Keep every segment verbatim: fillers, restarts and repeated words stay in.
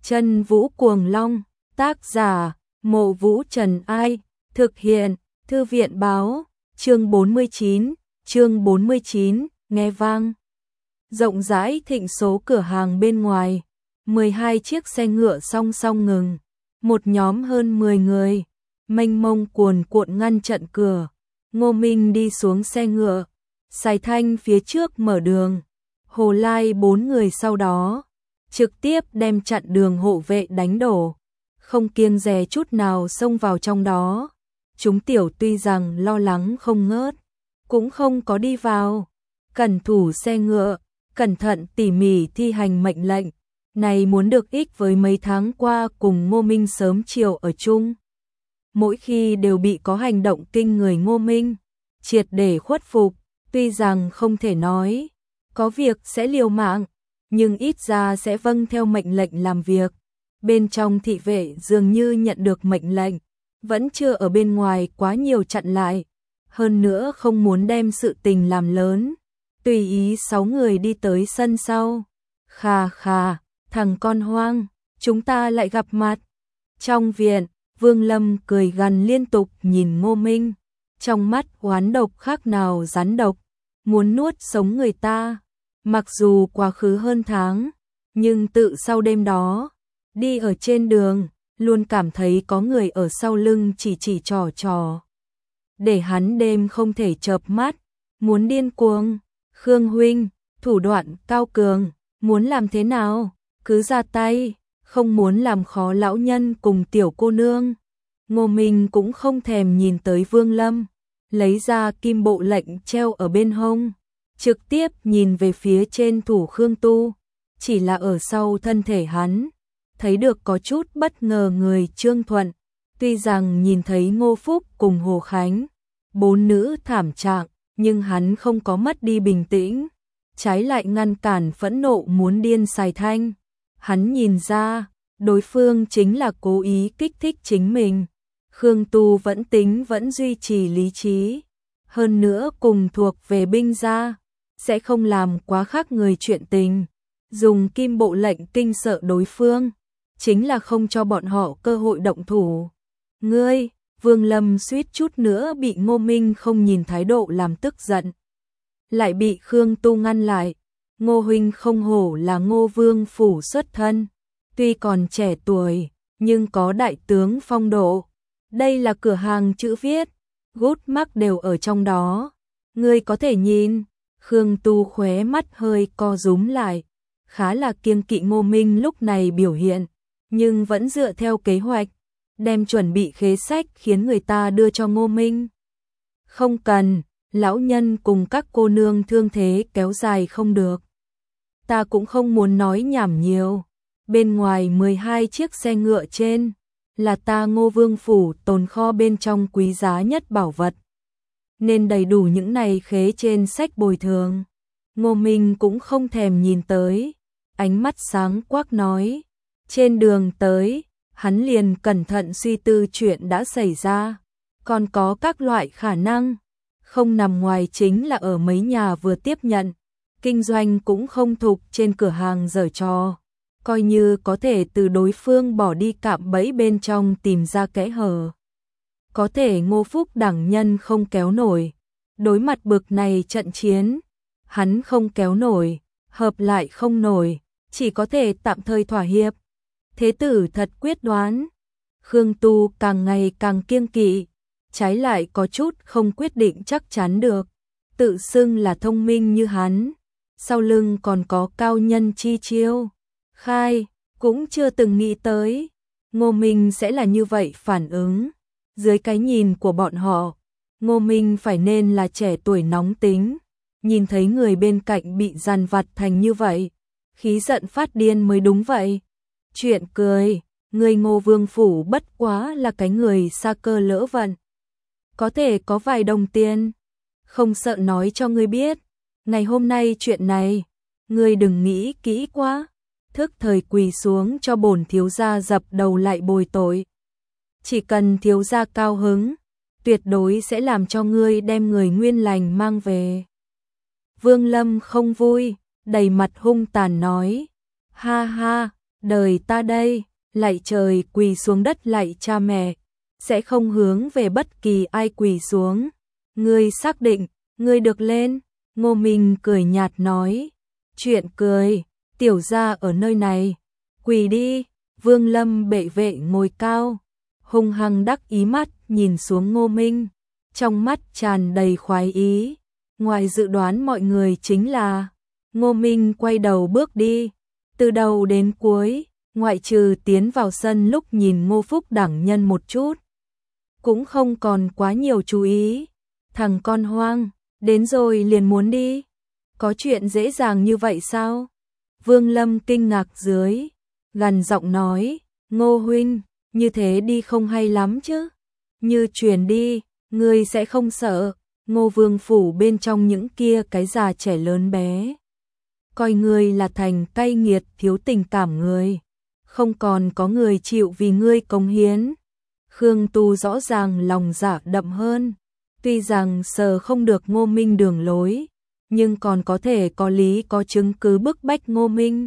Chân Vũ Cuồng Long, tác giả, Mộ Vũ Trần Ai, thực hiện, Thư viện báo, chương bốn mươi chín, chương bốn mươi chín, nghe vang. Rộng rãi thịnh số cửa hàng bên ngoài, mười hai chiếc xe ngựa song song ngừng, một nhóm hơn mười người, mênh mông cuồn cuộn ngăn chặn cửa. Ngô Minh đi xuống xe ngựa, Sài Thanh phía trước mở đường, Hồ Lai bốn người sau đó, trực tiếp đem chặn đường hộ vệ đánh đổ, không kiêng dè chút nào xông vào trong đó. Chúng tiểu tuy rằng lo lắng không ngớt, cũng không có đi vào, cẩn thủ xe ngựa, cẩn thận tỉ mỉ thi hành mệnh lệnh, này muốn được ích với mấy tháng qua cùng Ngô Minh sớm chiều ở chung. Mỗi khi đều bị có hành động kinh người Ngô Minh triệt để khuất phục, tuy rằng không thể nói có việc sẽ liều mạng, nhưng ít ra sẽ vâng theo mệnh lệnh làm việc. Bên trong thị vệ dường như nhận được mệnh lệnh, vẫn chưa ở bên ngoài quá nhiều chặn lại, hơn nữa không muốn đem sự tình làm lớn. Tùy ý sáu người đi tới sân sau. Khà khà, thằng con hoang, chúng ta lại gặp mặt. Trong viện, Vương Lâm cười gằn liên tục nhìn Ngô Minh, trong mắt oán độc khác nào rắn độc, muốn nuốt sống người ta. Mặc dù quá khứ hơn tháng, nhưng tự sau đêm đó, đi ở trên đường, luôn cảm thấy có người ở sau lưng chỉ chỉ trò trò. Để hắn đêm không thể chợp mắt, muốn điên cuồng. Khương huynh, thủ đoạn cao cường, muốn làm thế nào? Cứ ra tay, không muốn làm khó lão nhân cùng tiểu cô nương. Ngô Minh cũng không thèm nhìn tới Vương Lâm, lấy ra kim bộ lệnh treo ở bên hông, trực tiếp nhìn về phía trên thủ Khương Tu, chỉ là ở sau thân thể hắn, thấy được có chút bất ngờ người Trương Thuận, tuy rằng nhìn thấy Ngô Phúc cùng Hồ Khánh, bốn nữ thảm trạng, nhưng hắn không có mất đi bình tĩnh, trái lại ngăn cản phẫn nộ muốn điên Sài Thanh. Hắn nhìn ra, đối phương chính là cố ý kích thích chính mình. Khương Tu vẫn tính vẫn duy trì lý trí, hơn nữa cùng thuộc về binh gia, sẽ không làm quá khác người chuyện tình. Dùng kim bộ lệnh kinh sợ đối phương, chính là không cho bọn họ cơ hội động thủ. Ngươi, Vương Lâm suýt chút nữa bị Ngô Minh không nhìn thái độ làm tức giận. Lại bị Khương Tu ngăn lại. Ngô huynh không hổ là Ngô Vương phủ xuất thân, tuy còn trẻ tuổi, nhưng có đại tướng phong độ. Đây là cửa hàng chữ viết, gút mắc đều ở trong đó. Ngươi có thể nhìn. Khương Tu khóe mắt hơi co rúm lại, khá là kiêng kỵ Ngô Minh lúc này biểu hiện, nhưng vẫn dựa theo kế hoạch, đem chuẩn bị khế sách khiến người ta đưa cho Ngô Minh. Không cần, lão nhân cùng các cô nương thương thế kéo dài không được. Ta cũng không muốn nói nhảm nhiều. Bên ngoài mười hai chiếc xe ngựa trên, là ta Ngô Vương phủ tồn kho bên trong quý giá nhất bảo vật, nên đầy đủ những này khế trên sách bồi thường. Ngô Minh cũng không thèm nhìn tới, ánh mắt sáng quắc nói. Trên đường tới, hắn liền cẩn thận suy tư chuyện đã xảy ra, còn có các loại khả năng, không nằm ngoài chính là ở mấy nhà vừa tiếp nhận, kinh doanh cũng không thục trên cửa hàng giở trò, coi như có thể từ đối phương bỏ đi cạm bẫy bên trong tìm ra kẽ hở. Có thể Ngô Phúc đẳng nhân không kéo nổi, đối mặt bực này trận chiến, hắn không kéo nổi, hợp lại không nổi, chỉ có thể tạm thời thỏa hiệp. Thế tử thật quyết đoán. Khương Tu càng ngày càng kiêng kỵ, trái lại có chút không quyết định chắc chắn được. Tự xưng là thông minh như hắn, sau lưng còn có cao nhân chi chiêu. Khai, cũng chưa từng nghĩ tới Ngô Minh sẽ là như vậy phản ứng. Dưới cái nhìn của bọn họ, Ngô Minh phải nên là trẻ tuổi nóng tính, nhìn thấy người bên cạnh bị dằn vặt thành như vậy, khí giận phát điên mới đúng vậy. Chuyện cười, người Ngô Vương phủ bất quá là cái người xa cơ lỡ vận, có thể có vài đồng tiền, không sợ nói cho ngươi biết. Ngày hôm nay chuyện này, ngươi đừng nghĩ kỹ quá, thức thời quỳ xuống cho bổn thiếu gia dập đầu lại bồi tội. Chỉ cần thiếu gia cao hứng, tuyệt đối sẽ làm cho ngươi đem người nguyên lành mang về. Vương Lâm không vui, đầy mặt hung tàn nói. Ha ha, đời ta đây, lạy trời quỳ xuống đất lạy cha mẹ, sẽ không hướng về bất kỳ ai quỳ xuống. Ngươi xác định, ngươi được lên, Ngô Minh cười nhạt nói. Chuyện cười, tiểu gia ở nơi này, quỳ đi. Vương Lâm bệ vệ ngồi cao, hung hăng đắc ý mắt nhìn xuống Ngô Minh, trong mắt tràn đầy khoái ý. Ngoài dự đoán mọi người chính là, Ngô Minh quay đầu bước đi, từ đầu đến cuối, ngoại trừ tiến vào sân lúc nhìn Ngô Phúc đẳng nhân một chút, cũng không còn quá nhiều chú ý. Thằng con hoang, đến rồi liền muốn đi, có chuyện dễ dàng như vậy sao? Vương Lâm kinh ngạc dưới, gằn giọng nói, Ngô huynh, như thế đi không hay lắm chứ, như truyền đi, ngươi sẽ không sợ. Ngô Vương phủ bên trong những kia cái già trẻ lớn bé, coi ngươi là thành cay nghiệt thiếu tình cảm người, không còn có người chịu vì ngươi cống hiến. Khương Tu rõ ràng lòng dạ đậm hơn, tuy rằng sờ không được Ngô Minh đường lối, nhưng còn có thể có lý có chứng cứ bức bách Ngô Minh.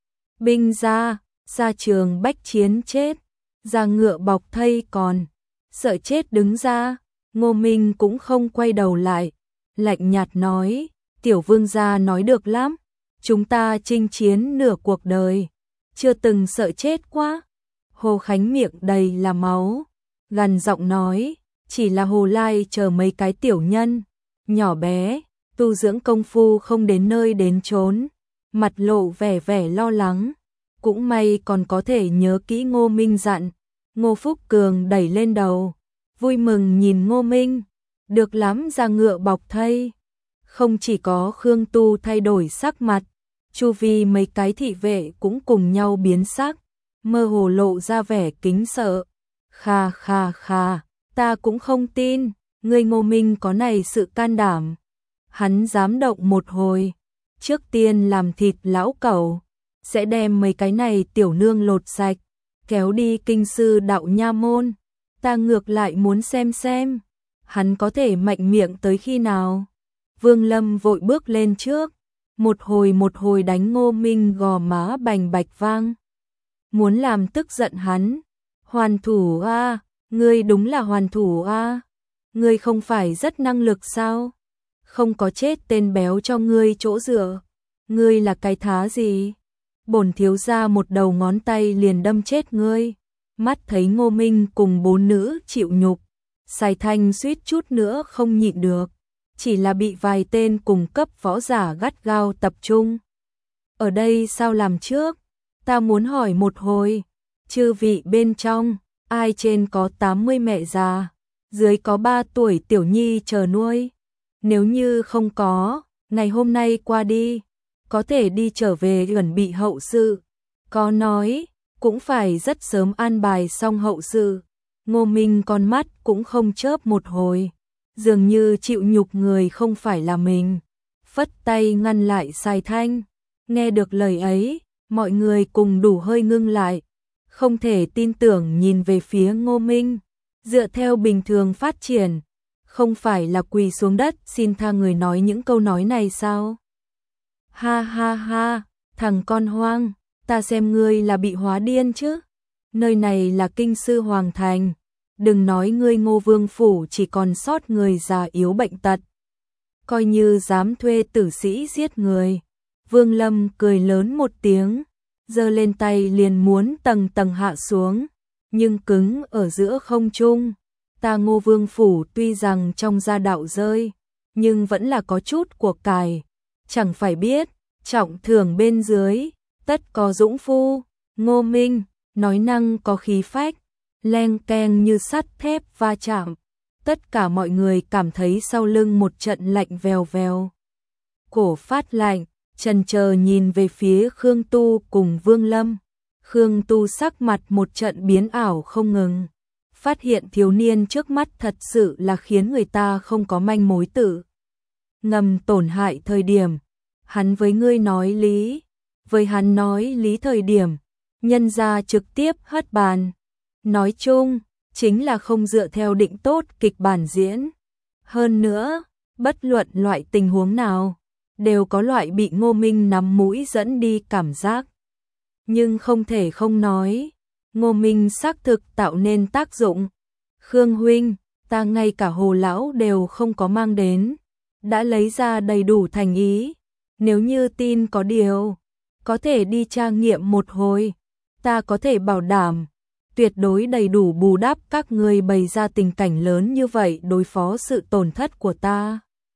Binh ra, ra trường bách chiến chết, ra ngựa bọc thây còn, sợ chết đứng ra. Ngô Minh cũng không quay đầu lại, lạnh nhạt nói, tiểu vương gia nói được lắm, chúng ta chinh chiến nửa cuộc đời, chưa từng sợ chết quá. Hồ Khánh miệng đầy là máu, gằn giọng nói, chỉ là Hồ Lai chờ mấy cái tiểu nhân, nhỏ bé, tu dưỡng công phu không đến nơi đến chốn, mặt lộ vẻ vẻ lo lắng, cũng may còn có thể nhớ kỹ Ngô Minh dặn. Ngô Phúc Cường đẩy lên đầu, vui mừng nhìn Ngô Minh, được lắm ra ngựa bọc thây. Không chỉ có Khương Tu thay đổi sắc mặt, chu vi mấy cái thị vệ cũng cùng nhau biến sắc, mơ hồ lộ ra vẻ kính sợ. Kha kha kha, ta cũng không tin, ngươi Ngô Minh có này sự can đảm. Hắn dám động một hồi, trước tiên làm thịt lão cẩu, sẽ đem mấy cái này tiểu nương lột sạch, kéo đi kinh sư đạo nha môn. Ta ngược lại muốn xem xem, hắn có thể mạnh miệng tới khi nào. Vương Lâm vội bước lên trước, một hồi một hồi đánh Ngô Minh gò má bành bạch vang. Muốn làm tức giận hắn. Hoàn thủ a, ngươi đúng là hoàn thủ a. Ngươi không phải rất năng lực sao? Không có chết tên béo cho ngươi chỗ dựa. Ngươi là cái thá gì? Bổn thiếu gia một đầu ngón tay liền đâm chết ngươi. Mắt thấy Ngô Minh cùng bốn nữ chịu nhục, Sài Thanh suýt chút nữa không nhịn được, chỉ là bị vài tên cùng cấp võ giả gắt gao tập trung. Ở đây sao làm trước? Ta muốn hỏi một hồi, chư vị bên trong, ai trên có tám mươi mẹ già, dưới có ba tuổi tiểu nhi chờ nuôi? Nếu như không có, ngày hôm nay qua đi, có thể đi trở về chuẩn bị hậu sự. Có nói, cũng phải rất sớm an bài xong hậu sự. Ngô Minh con mắt cũng không chớp một hồi, dường như chịu nhục người không phải là mình, phất tay ngăn lại Sài Thanh. Nghe được lời ấy, mọi người cùng đủ hơi ngưng lại, không thể tin tưởng nhìn về phía Ngô Minh. Dựa theo bình thường phát triển, không phải là quỳ xuống đất xin tha người nói những câu nói này sao? Ha ha ha, thằng con hoang, ta xem ngươi là bị hóa điên chứ. Nơi này là kinh sư hoàng thành, đừng nói ngươi Ngô Vương phủ chỉ còn sót người già yếu bệnh tật, coi như dám thuê tử sĩ giết người. Vương Lâm cười lớn một tiếng, giơ lên tay liền muốn tầng tầng hạ xuống, nhưng cứng ở giữa không trung. Ta Ngô Vương phủ tuy rằng trong gia đạo rơi, nhưng vẫn là có chút của cải, chẳng phải biết, trọng thưởng bên dưới, tất có dũng phu. Ngô Minh, nói năng có khí phách, leng keng như sắt thép va chạm. Tất cả mọi người cảm thấy sau lưng một trận lạnh vèo vèo. Cổ phát lạnh, chần chờ nhìn về phía Khương Tu cùng Vương Lâm. Khương Tu sắc mặt một trận biến ảo không ngừng. Phát hiện thiếu niên trước mắt thật sự là khiến người ta không có manh mối tử ngầm tổn hại thời điểm. Hắn với ngươi nói lý, với hắn nói lý thời điểm, nhân ra trực tiếp hất bàn. Nói chung, chính là không dựa theo định tốt kịch bản diễn. Hơn nữa, bất luận loại tình huống nào, đều có loại bị Ngô Minh nắm mũi dẫn đi cảm giác. Nhưng không thể không nói, Ngô Minh xác thực tạo nên tác dụng. Khương huynh, ta ngay cả Hồ lão đều không có mang đến, đã lấy ra đầy đủ thành ý, nếu như tin có điều, có thể đi tra nghiệm một hồi, ta có thể bảo đảm, tuyệt đối đầy đủ bù đắp các ngươi bày ra tình cảnh lớn như vậy đối phó sự tổn thất của ta.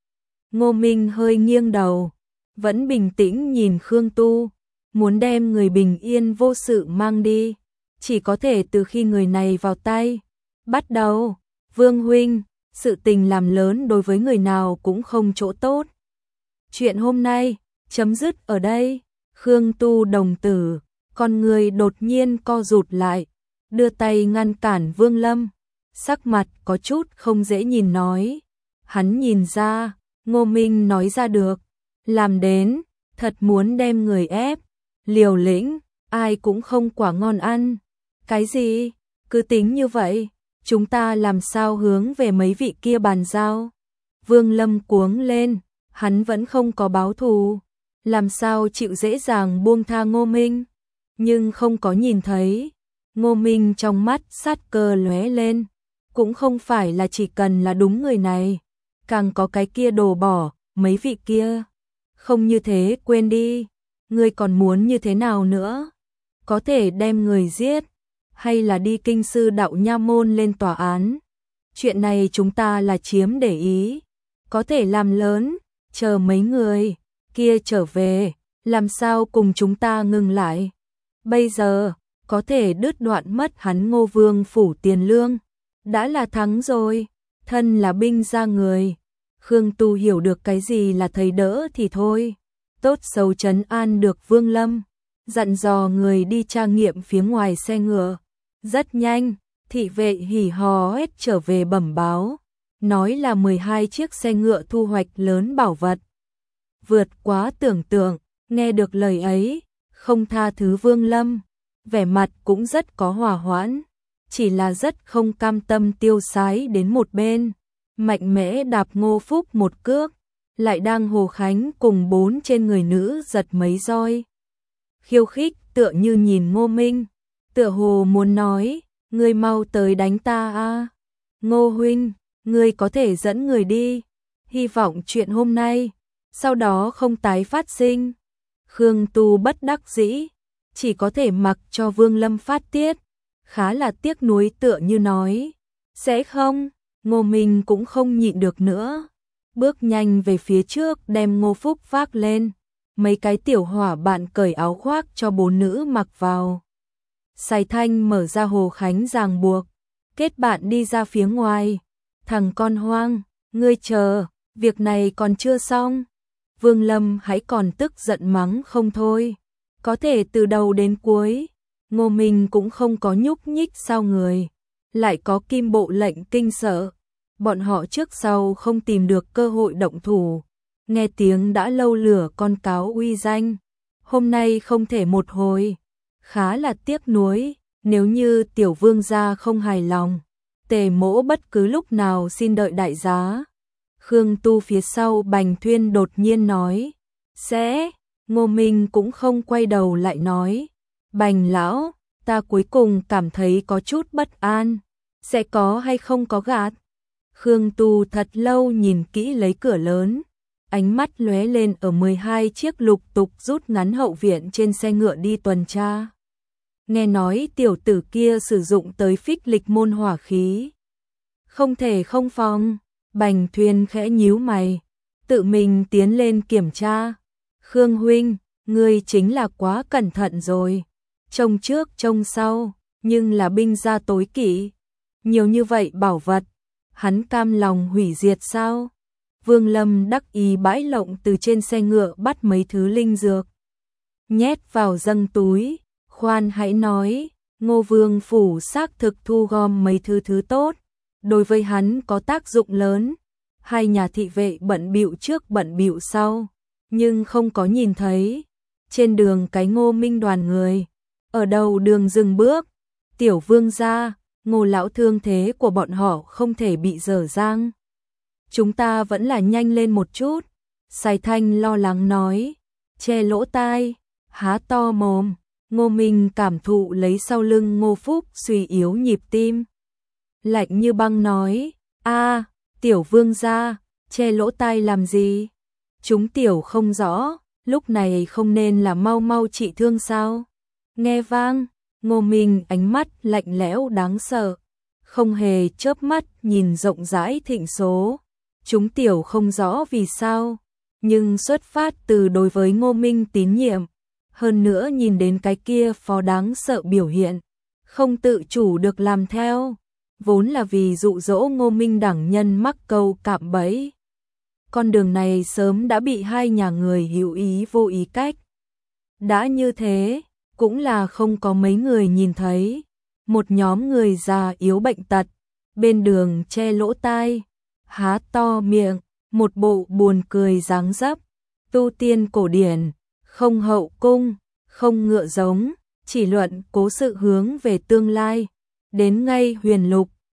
Ngô Minh hơi nghiêng đầu, vẫn bình tĩnh nhìn Khương Tu, muốn đem người bình yên vô sự mang đi, chỉ có thể từ khi người này vào tay. Bắt đầu, Vương huynh, sự tình làm lớn đối với người nào cũng không chỗ tốt. Chuyện hôm nay, chấm dứt ở đây. Khương Tu đồng tử, con người đột nhiên co rụt lại, đưa tay ngăn cản Vương Lâm, sắc mặt có chút không dễ nhìn nói. Hắn nhìn ra, Ngô Minh nói ra được, làm đến, thật muốn đem người ép, liều lĩnh, ai cũng không quả ngon ăn. Cái gì? Cứ tính như vậy, chúng ta làm sao hướng về mấy vị kia bàn giao? Vương Lâm cuống lên, hắn vẫn không có báo thù, làm sao chịu dễ dàng buông tha Ngô Minh? Nhưng không có nhìn thấy, Ngô Minh trong mắt sát cơ lóe lên, cũng không phải là chỉ cần là đúng người này, càng có cái kia đồ bỏ, mấy vị kia. Không như thế quên đi, ngươi còn muốn như thế nào nữa? Có thể đem người giết, hay là đi kinh sư đạo nha môn lên tòa án? Chuyện này chúng ta là chiếm để ý, có thể làm lớn, chờ mấy người kia trở về, làm sao cùng chúng ta ngừng lại? Bây giờ, có thể đứt đoạn mất hắn Ngô Vương phủ tiền lương, đã là thắng rồi, thân là binh ra người. Khương Tu hiểu được cái gì là thầy đỡ thì thôi, tốt xấu trấn an được Vương Lâm, dặn dò người đi tra nghiệm phía ngoài xe ngựa. Rất nhanh, thị vệ hỉ hò hét trở về bẩm báo, nói là mười hai chiếc xe ngựa thu hoạch lớn bảo vật. Vượt quá tưởng tượng, nghe được lời ấy, không tha thứ Vương Lâm, vẻ mặt cũng rất có hòa hoãn, chỉ là rất không cam tâm tiêu sái đến một bên, mạnh mẽ đạp Ngô Phúc một cước, lại đang Hồ Khánh cùng bốn trên người nữ giật mấy roi. Khiêu khích tựa như nhìn Ngô Minh, tựa hồ muốn nói, ngươi mau tới đánh ta a. Ngô huynh, ngươi có thể dẫn người đi, hy vọng chuyện hôm nay sau đó không tái phát sinh. Khương Tu bất đắc dĩ, chỉ có thể mặc cho Vương Lâm phát tiết, khá là tiếc nuối tựa như nói, sẽ không. Ngô Minh cũng không nhịn được nữa, bước nhanh về phía trước đem Ngô Phúc vác lên, mấy cái tiểu hỏa bạn cởi áo khoác cho bốn nữ mặc vào. Sài Thanh mở ra Hồ Khánh ràng buộc, kết bạn đi ra phía ngoài. Thằng con hoang, ngươi chờ, việc này còn chưa xong. Vương Lâm hãy còn tức giận mắng không thôi, có thể từ đầu đến cuối, Ngô Minh cũng không có nhúc nhích sao người, lại có kim bộ lệnh kinh sợ, bọn họ trước sau không tìm được cơ hội động thủ, nghe tiếng đã lâu lửa con cáo uy danh, hôm nay không thể một hồi, khá là tiếc nuối, nếu như tiểu vương gia không hài lòng, Tề Mỗ bất cứ lúc nào xin đợi đại giá. Khương Tu phía sau Bành Thuyên đột nhiên nói, sẽ, Ngô Minh cũng không quay đầu lại nói, Bành lão, ta cuối cùng cảm thấy có chút bất an, sẽ có hay không có gạt. Khương Tu thật lâu nhìn kỹ lấy cửa lớn, ánh mắt lóe lên ở mười hai chiếc lục tục rút ngắn hậu viện trên xe ngựa đi tuần tra. Nghe nói tiểu tử kia sử dụng tới phích lịch môn hỏa khí, không thể không phòng. Bành Thuyên khẽ nhíu mày, tự mình tiến lên kiểm tra. Khương huynh, ngươi chính là quá cẩn thận rồi, trông trước trông sau, nhưng là binh gia tối kỵ, nhiều như vậy bảo vật, hắn cam lòng hủy diệt sao? Vương Lâm đắc ý bãi lộng từ trên xe ngựa bắt mấy thứ linh dược, nhét vào dâng túi. Khoan hãy nói, Ngô Vương phủ xác thực thu gom mấy thứ thứ tốt, đối với hắn có tác dụng lớn. Hai nhà thị vệ bận bịu trước bận bịu sau, nhưng không có nhìn thấy. Trên đường cái Ngô Minh đoàn người, ở đầu đường dừng bước. Tiểu vương gia, Ngô lão thương thế của bọn họ không thể bị dở dang. Chúng ta vẫn là nhanh lên một chút. Sài Thanh lo lắng nói, che lỗ tai, há to mồm. Ngô Minh cảm thụ lấy sau lưng Ngô Phúc suy yếu nhịp tim. Lạnh như băng nói, a tiểu vương gia, che lỗ tai làm gì? Chúng tiểu không rõ, lúc này không nên là mau mau trị thương sao? Nghe vang, Ngô Minh ánh mắt lạnh lẽo đáng sợ, không hề chớp mắt nhìn rộng rãi thịnh số. Chúng tiểu không rõ vì sao, nhưng xuất phát từ đối với Ngô Minh tín nhiệm, hơn nữa nhìn đến cái kia phó đáng sợ biểu hiện, không tự chủ được làm theo, vốn là vì dụ dỗ Ngô Minh đẳng nhân mắc câu cạm bẫy. Con đường này sớm đã bị hai nhà người hữu ý vô ý cách. Đã như thế, cũng là không có mấy người nhìn thấy. Một nhóm người già yếu bệnh tật, bên đường che lỗ tai, há to miệng, một bộ buồn cười dáng dấp. Tu tiên cổ điển, không hậu cung, không ngựa giống, chỉ luận cố sự hướng về tương lai. Đến ngay huyền lục,